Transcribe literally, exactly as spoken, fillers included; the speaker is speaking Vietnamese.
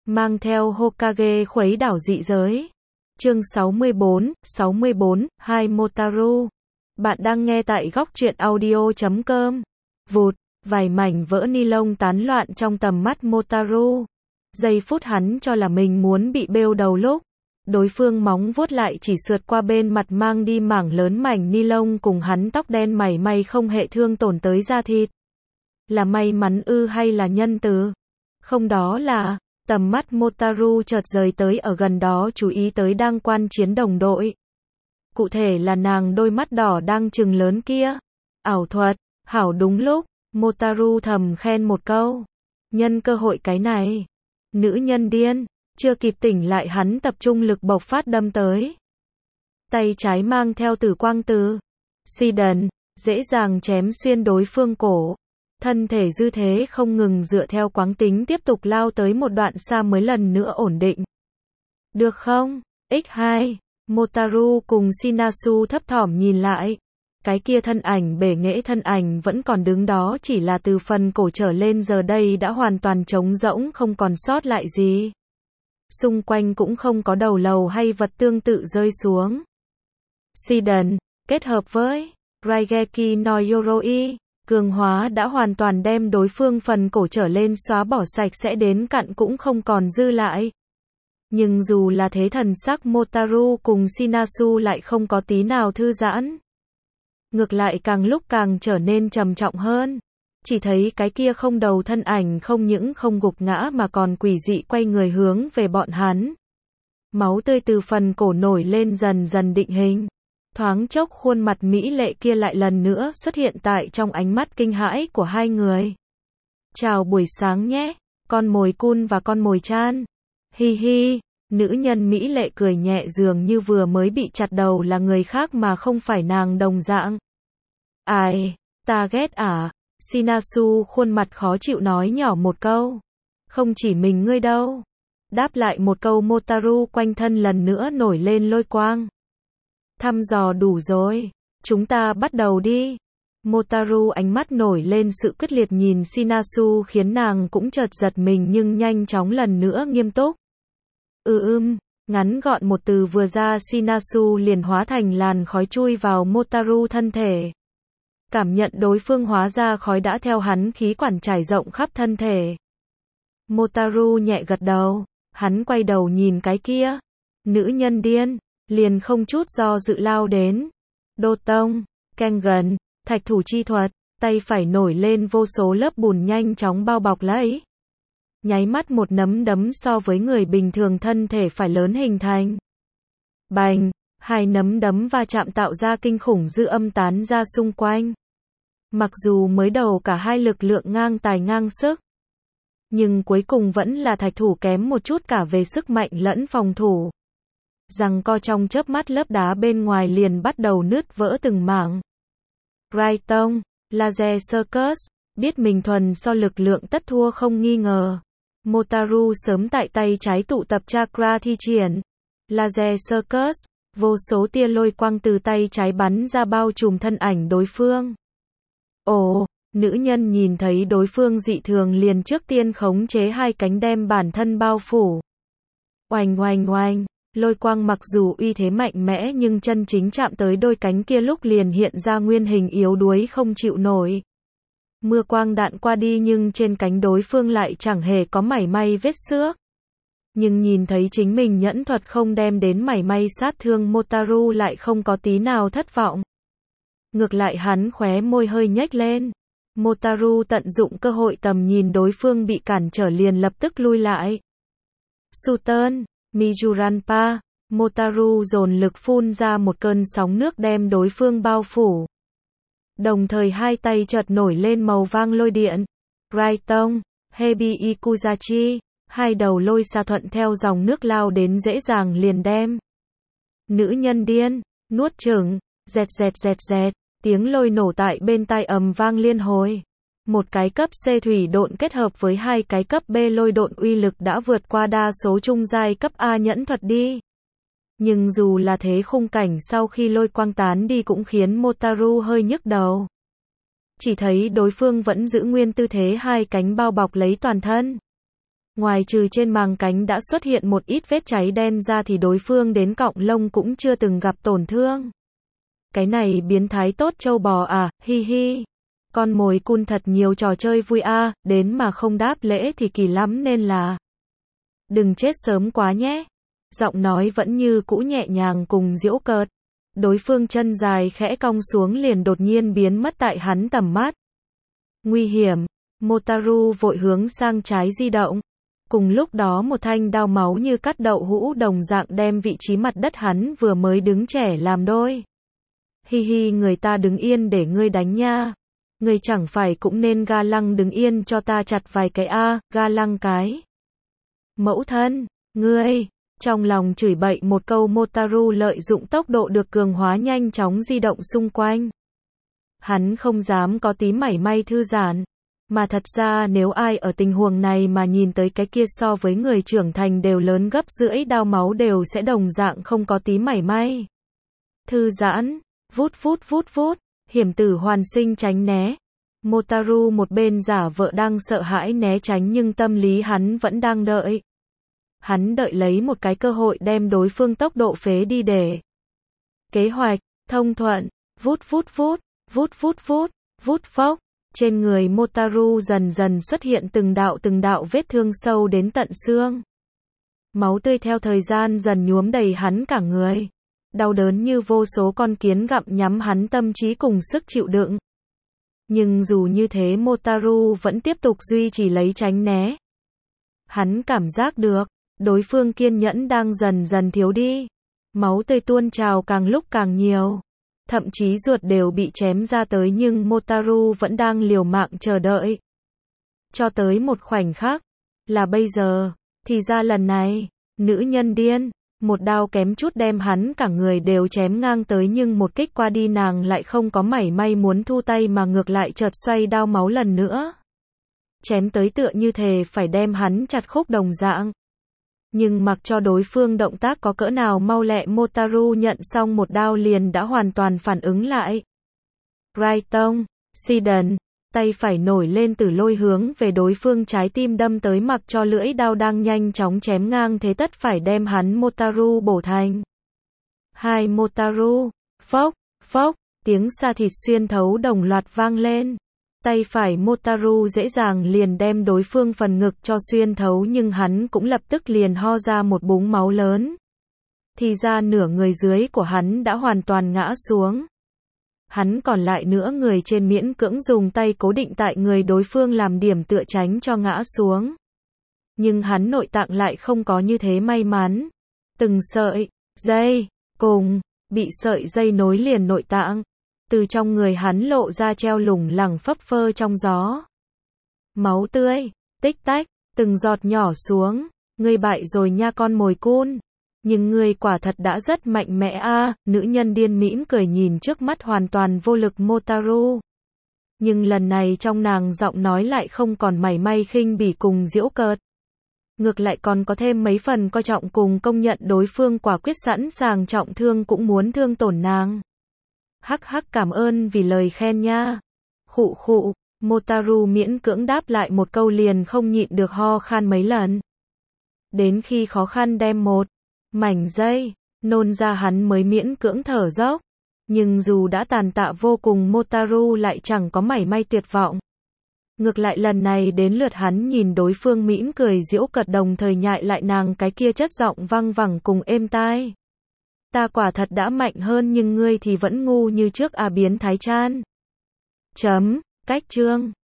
mang theo Hokage khuấy đảo dị giới. Chương sáu mươi bốn, sáu mươi bốn, hai Motaru. Bạn đang nghe tại góc truyện audio chấm com. Vụt, vài mảnh vỡ ni lông tán loạn trong tầm mắt Motaru. Giây phút hắn cho là mình muốn bị bêu đầu lúc đối phương móng vuốt lại chỉ sượt qua bên mặt mang đi mảng lớn mảnh ni lông cùng hắn tóc đen mảy may không hệ thương tổn tới da thịt. Là may mắn ư hay là nhân từ? Không, đó là, tầm mắt Motaru chợt rời tới ở gần đó chú ý tới đang quan chiến đồng đội. Cụ thể là nàng đôi mắt đỏ đang trừng lớn kia. Ảo thuật, hảo đúng lúc, Motaru thầm khen một câu. Nhân cơ hội cái này. Nữ nhân điên, chưa kịp tỉnh lại hắn tập trung lực bộc phát đâm tới. Tay trái mang theo tử quang từ Sidon, dễ dàng chém xuyên đối phương cổ. Thân thể dư thế không ngừng dựa theo quáng tính tiếp tục lao tới một đoạn xa mới lần nữa ổn định. Được không? ích hai, Motaru cùng Shinasu thấp thỏm nhìn lại. Cái kia thân ảnh bể nghệ thân ảnh vẫn còn đứng đó, chỉ là từ phần cổ trở lên giờ đây đã hoàn toàn trống rỗng, không còn sót lại gì. Xung quanh cũng không có đầu lầu hay vật tương tự rơi xuống. Sidon, kết hợp với Raigeki no Yoroi, cường hóa đã hoàn toàn đem đối phương phần cổ trở lên xóa bỏ sạch sẽ đến cặn cũng không còn dư lại. Nhưng dù là thế thần sắc Motaru cùng Shinasu lại không có tí nào thư giãn. Ngược lại càng lúc càng trở nên trầm trọng hơn. Chỉ thấy cái kia không đầu thân ảnh không những không gục ngã mà còn quỷ dị quay người hướng về bọn hắn. Máu tươi từ phần cổ nổi lên dần dần định hình. Thoáng chốc khuôn mặt mỹ lệ kia lại lần nữa xuất hiện tại trong ánh mắt kinh hãi của hai người. Chào buổi sáng nhé, con mồi Kun và con mồi Chan. Hi hi, nữ nhân mỹ lệ cười nhẹ dường như vừa mới bị chặt đầu là người khác mà không phải nàng đồng dạng. Ai, ta ghét à? Shinasu khuôn mặt khó chịu nói nhỏ một câu. Không chỉ mình ngươi đâu. Đáp lại một câu Motaru quanh thân lần nữa nổi lên lôi quang. Thăm dò đủ rồi, chúng ta bắt đầu đi. Motaru ánh mắt nổi lên sự quyết liệt nhìn Shinasu khiến nàng cũng chợt giật mình nhưng nhanh chóng lần nữa nghiêm túc. Ừ ưm, ngắn gọn một từ vừa ra Shinasu liền hóa thành làn khói chui vào Motaru thân thể. Cảm nhận đối phương hóa ra khói đã theo hắn khí quản trải rộng khắp thân thể. Motaru nhẹ gật đầu, hắn quay đầu nhìn cái kia. Nữ nhân điên, liền không chút do dự lao đến. Đô tông, Kengan, thạch thủ chi thuật, tay phải nổi lên vô số lớp bùn nhanh chóng bao bọc lấy. Nháy mắt một nắm đấm so với người bình thường thân thể phải lớn hình thành. Bành, hai nắm đấm va chạm tạo ra kinh khủng dư âm tán ra xung quanh. Mặc dù mới đầu cả hai lực lượng ngang tài ngang sức, nhưng cuối cùng vẫn là thạch thủ kém một chút cả về sức mạnh lẫn phòng thủ. Giằng co trong chớp mắt lớp đá bên ngoài liền bắt đầu nứt vỡ từng mảng. Raitong, Laser Circus, biết mình thuần so lực lượng tất thua không nghi ngờ. Motaru sớm tại tay trái tụ tập chakra thi triển. Laser Circus, vô số tia lôi quang từ tay trái bắn ra bao trùm thân ảnh đối phương. Ồ, nữ nhân nhìn thấy đối phương dị thường liền trước tiên khống chế hai cánh đem bản thân bao phủ. Oanh oanh oanh, lôi quang mặc dù uy thế mạnh mẽ nhưng chân chính chạm tới đôi cánh kia lúc liền hiện ra nguyên hình yếu đuối không chịu nổi. Mưa quang đạn qua đi nhưng trên cánh đối phương lại chẳng hề có mảy may vết xước. Nhưng nhìn thấy chính mình nhẫn thuật không đem đến mảy may sát thương, Motaru lại không có tí nào thất vọng. Ngược lại hắn khóe môi hơi nhếch lên. Motaru tận dụng cơ hội tầm nhìn đối phương bị cản trở liền lập tức lui lại. Suton, Mijuranpa, Motaru dồn lực phun ra một cơn sóng nước đem đối phương bao phủ. Đồng thời hai tay chợt nổi lên màu vang lôi điện. Raitong, Hebi Ikuzachi, hai đầu lôi xa thuận theo dòng nước lao đến dễ dàng liền đem. Nữ nhân điên, nuốt chửng, dẹt dẹt dẹt dẹt, tiếng lôi nổ tại bên tai ầm vang liên hồi. Một cái cấp C thủy độn kết hợp với hai cái cấp B lôi độn uy lực đã vượt qua đa số trung giai cấp A nhẫn thuật đi. Nhưng dù là thế khung cảnh sau khi lôi quang tán đi cũng khiến Motaru hơi nhức đầu. Chỉ thấy đối phương vẫn giữ nguyên tư thế hai cánh bao bọc lấy toàn thân. Ngoài trừ trên màng cánh đã xuất hiện một ít vết cháy đen ra thì đối phương đến cọng lông cũng chưa từng gặp tổn thương. Cái này biến thái tốt trâu bò à, hi hi. Con mồi cun thật nhiều trò chơi vui a, à, đến mà không đáp lễ thì kỳ lắm nên là. Đừng chết sớm quá nhé. Giọng nói vẫn như cũ nhẹ nhàng cùng giễu cợt. Đối phương chân dài khẽ cong xuống liền đột nhiên biến mất tại hắn tầm mắt. Nguy hiểm. Motaru vội hướng sang trái di động. Cùng lúc đó một thanh đao máu như cắt đậu hũ đồng dạng đem vị trí mặt đất hắn vừa mới đứng trẻ làm đôi. Hi hi, người ta đứng yên để ngươi đánh nha. Ngươi chẳng phải cũng nên ga lăng đứng yên cho ta chặt vài cái a, à, ga lăng cái. Mẫu thân, ngươi, trong lòng chửi bậy một câu Motaru lợi dụng tốc độ được cường hóa nhanh chóng di động xung quanh. Hắn không dám có tí mảy may thư giãn. Mà thật ra nếu ai ở tình huống này mà nhìn tới cái kia so với người trưởng thành đều lớn gấp rưỡi đao máu đều sẽ đồng dạng không có tí mảy may. Thư giãn, vút vút vút vút, hiểm tử hoàn sinh tránh né. Motaru một bên giả vợ đang sợ hãi né tránh nhưng tâm lý hắn vẫn đang đợi. Hắn đợi lấy một cái cơ hội đem đối phương tốc độ phế đi để. Kế hoạch, thông thuận, vút vút vút, vút vút vút, vút phốc. Trên người Motaru dần dần xuất hiện từng đạo từng đạo vết thương sâu đến tận xương. Máu tươi theo thời gian dần nhuốm đầy hắn cả người. Đau đớn như vô số con kiến gặm nhắm hắn tâm trí cùng sức chịu đựng. Nhưng dù như thế Motaru vẫn tiếp tục duy trì lấy tránh né. Hắn cảm giác được, đối phương kiên nhẫn đang dần dần thiếu đi. Máu tươi tuôn trào càng lúc càng nhiều. Thậm chí ruột đều bị chém ra tới nhưng Motaru vẫn đang liều mạng chờ đợi. Cho tới một khoảnh khắc, là bây giờ, thì ra lần này, nữ nhân điên, một đao kém chút đem hắn cả người đều chém ngang tới nhưng một kích qua đi nàng lại không có mảy may muốn thu tay mà ngược lại chợt xoay đao máu lần nữa. Chém tới tựa như thề phải đem hắn chặt khúc đồng dạng. Nhưng mặc cho đối phương động tác có cỡ nào mau lẹ Motaru nhận xong một đao liền đã hoàn toàn phản ứng lại. Raitong, Siden, tay phải nổi lên từ lôi hướng về đối phương trái tim đâm tới mặc cho lưỡi đao đang nhanh chóng chém ngang thế tất phải đem hắn Motaru bổ thành. Hai Motaru, phốc, phốc, tiếng sa thịt xuyên thấu đồng loạt vang lên. Tay phải Motaru dễ dàng liền đem đối phương phần ngực cho xuyên thấu nhưng hắn cũng lập tức liền ho ra một búng máu lớn. Thì ra nửa người dưới của hắn đã hoàn toàn ngã xuống. Hắn còn lại nửa người trên miễn cưỡng dùng tay cố định tại người đối phương làm điểm tựa tránh cho ngã xuống. Nhưng hắn nội tạng lại không có như thế may mắn. Từng sợi, dây, cùng, bị sợi dây nối liền nội tạng. Từ trong người hắn lộ ra treo lủng lẳng phấp phơ trong gió. Máu tươi, tích tách, từng giọt nhỏ xuống. Ngươi bại rồi nha con mồi cun. Nhưng ngươi quả thật đã rất mạnh mẽ a, à, nữ nhân điên mỉm cười nhìn trước mắt hoàn toàn vô lực Motaru. Nhưng lần này trong nàng giọng nói lại không còn mảy may khinh bỉ cùng giễu cợt. Ngược lại còn có thêm mấy phần coi trọng cùng công nhận đối phương quả quyết sẵn sàng trọng thương cũng muốn thương tổn nàng. Hắc hắc, cảm ơn vì lời khen nha. Khụ khụ, Motaru miễn cưỡng đáp lại một câu liền không nhịn được ho khan mấy lần. Đến khi khó khăn đem một mảnh dây nôn ra hắn mới miễn cưỡng thở dốc. Nhưng dù đã tàn tạ vô cùng Motaru lại chẳng có mảy may tuyệt vọng. Ngược lại lần này đến lượt hắn nhìn đối phương mỉm cười giễu cợt đồng thời nhại lại nàng cái kia chất giọng văng vẳng cùng êm tai. Ta quả thật đã mạnh hơn nhưng ngươi thì vẫn ngu như trước à biến thái chan. Chấm, cách chương.